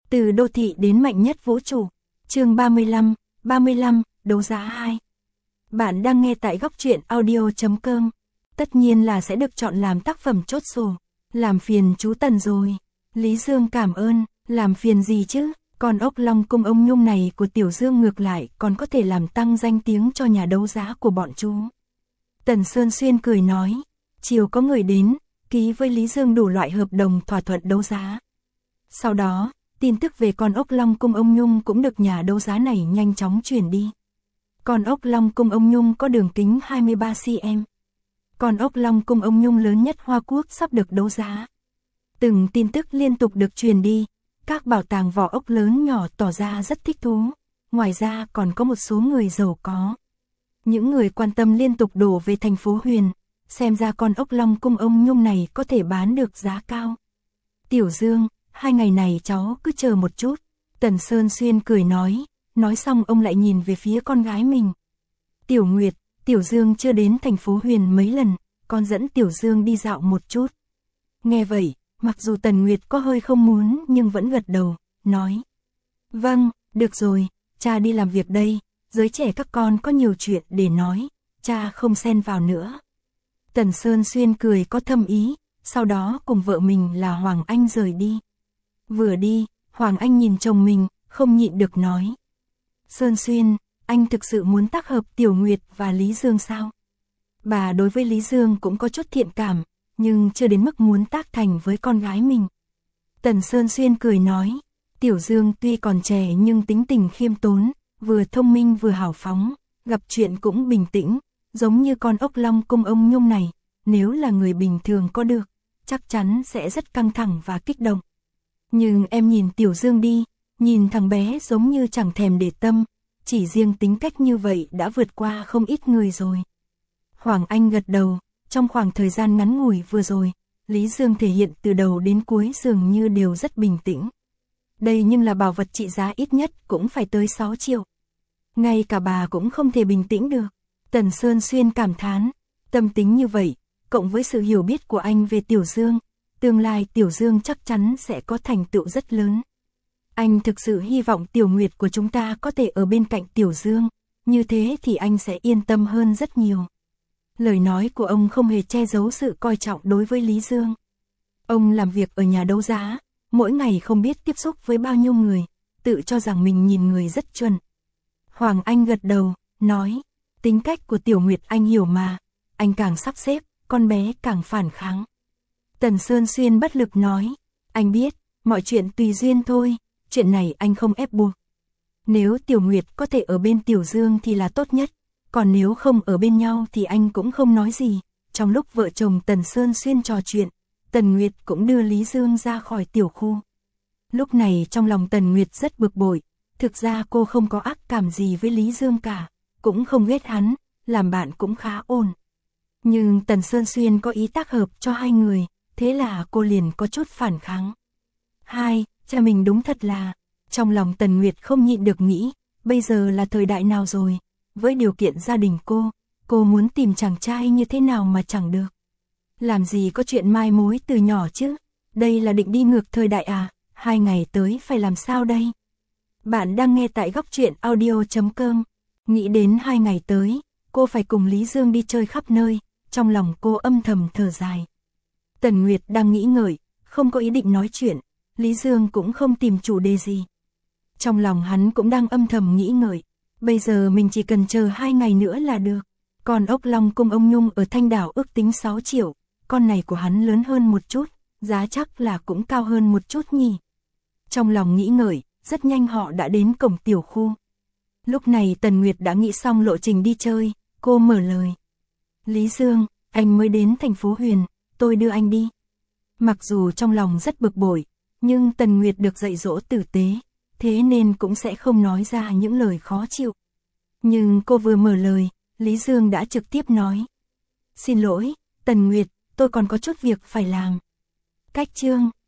Từ đô thị đến mạnh nhất vũ trụ. Chương 35, đấu giá 2. Bạn đang nghe tại góc truyện audio.com. Tất nhiên là sẽ được chọn làm tác phẩm chốt sổ. Làm phiền chú Tần rồi. Lý Dương cảm ơn, làm phiền gì chứ? Còn ốc long cung ông Nhung này của Tiểu Dương ngược lại còn có thể làm tăng danh tiếng cho nhà đấu giá của bọn chú. Tần Sơn Xuyên cười nói, chiều có người đến, ký với Lý Dương đủ loại hợp đồng thỏa thuận đấu giá. Sau đó, tin tức về con ốc long cung ông Nhung cũng được nhà đấu giá này nhanh chóng truyền đi. Con ốc long cung ông Nhung có đường kính 23 cm. Con ốc long cung ông Nhung lớn nhất Hoa Quốc sắp được đấu giá. Từng tin tức liên tục được truyền đi, các bảo tàng vỏ ốc lớn nhỏ tỏ ra rất thích thú. Ngoài ra còn có một số người giàu có. Những người quan tâm liên tục đổ về thành phố Huyền, xem ra con ốc long cung ông Nhung này có thể bán được giá cao. Tiểu Dương, 2 ngày này cháu cứ chờ một chút. Tần Sơn Xuyên cười nói xong ông lại nhìn về phía con gái mình. Tiểu Nguyệt, Tiểu Dương chưa đến thành phố Huyền mấy lần, con dẫn Tiểu Dương đi dạo một chút. Nghe vậy, mặc dù Tần Nguyệt có hơi không muốn nhưng vẫn gật đầu, nói. Vâng, được rồi, cha đi làm việc đây, giới trẻ các con có nhiều chuyện để nói, cha không xen vào nữa. Tần Sơn Xuyên cười có thâm ý, sau đó cùng vợ mình là Hoàng Anh rời đi. Vừa đi, Hoàng Anh nhìn chồng mình, không nhịn được nói. Sơn Xuyên, anh thực sự muốn tác hợp Tiểu Nguyệt và Lý Dương sao? Bà đối với Lý Dương cũng có chút thiện cảm, nhưng chưa đến mức muốn tác thành với con gái mình. Tần Sơn Xuyên cười nói, Tiểu Dương tuy còn trẻ nhưng tính tình khiêm tốn, vừa thông minh vừa hào phóng, gặp chuyện cũng bình tĩnh, giống như con ốc long cung ông Nhung này, nếu là người bình thường có được, chắc chắn sẽ rất căng thẳng và kích động. Nhưng em nhìn Tiểu Dương đi, nhìn thằng bé giống như chẳng thèm để tâm, chỉ riêng tính cách như vậy đã vượt qua không ít người rồi. Hoàng Anh gật đầu, trong khoảng thời gian ngắn ngủi vừa rồi, Lý Dương thể hiện từ đầu đến cuối dường như đều rất bình tĩnh. Đây nhưng là bảo vật trị giá ít nhất cũng phải tới 6 triệu. Ngay cả bà cũng không thể bình tĩnh được. Tần Sơn Xuyên cảm thán, tâm tính như vậy, cộng với sự hiểu biết của anh về Tiểu Dương, tương lai Tiểu Dương chắc chắn sẽ có thành tựu rất lớn. Anh thực sự hy vọng Tiểu Nguyệt của chúng ta có thể ở bên cạnh Tiểu Dương, như thế thì anh sẽ yên tâm hơn rất nhiều. Lời nói của ông không hề che giấu sự coi trọng đối với Lý Dương. Ông làm việc ở nhà đấu giá, mỗi ngày không biết tiếp xúc với bao nhiêu người, tự cho rằng mình nhìn người rất chuẩn. Hoàng Anh gật đầu, nói, tính cách của Tiểu Nguyệt anh hiểu mà, anh càng sắp xếp, con bé càng phản kháng. Tần Sơn Xuyên bất lực nói, anh biết, mọi chuyện tùy duyên thôi, chuyện này anh không ép buộc. Nếu Tiểu Nguyệt có thể ở bên Tiểu Dương thì là tốt nhất, còn nếu không ở bên nhau thì anh cũng không nói gì. Trong lúc vợ chồng Tần Sơn Xuyên trò chuyện, Tần Nguyệt cũng đưa Lý Dương ra khỏi tiểu khu. Lúc này trong lòng Tần Nguyệt rất bực bội, thực ra cô không có ác cảm gì với Lý Dương cả, cũng không ghét hắn, làm bạn cũng khá ổn. Nhưng Tần Sơn Xuyên có ý tác hợp cho hai người, thế là cô liền có chút phản kháng. Cha mình đúng thật là, trong lòng Tần Nguyệt không nhịn được nghĩ, bây giờ là thời đại nào rồi, với điều kiện gia đình cô muốn tìm chàng trai như thế nào mà chẳng được. Làm gì có chuyện mai mối từ nhỏ chứ, đây là định đi ngược thời đại à, 2 ngày tới phải làm sao đây? Bạn đang nghe tại góc truyện audio.com, nghĩ đến 2 ngày tới, cô phải cùng Lý Dương đi chơi khắp nơi, trong lòng cô âm thầm thở dài. Tần Nguyệt đang nghĩ ngợi, không có ý định nói chuyện, Lý Dương cũng không tìm chủ đề gì. Trong lòng hắn cũng đang âm thầm nghĩ ngợi, bây giờ mình chỉ cần chờ 2 ngày nữa là được. Còn ốc long cung ông Nhung ở Thanh Đảo ước tính 6 triệu, con này của hắn lớn hơn một chút, giá chắc là cũng cao hơn một chút nhỉ. Trong lòng nghĩ ngợi, rất nhanh họ đã đến cổng tiểu khu. Lúc này Tần Nguyệt đã nghĩ xong lộ trình đi chơi, cô mở lời. Lý Dương, anh mới đến thành phố Huyền, tôi đưa anh đi. Mặc dù trong lòng rất bực bội, nhưng Tần Nguyệt được dạy dỗ tử tế, thế nên cũng sẽ không nói ra những lời khó chịu. Nhưng cô vừa mở lời, Lý Dương đã trực tiếp nói. Xin lỗi, Tần Nguyệt, tôi còn có chút việc phải làm. Cách chương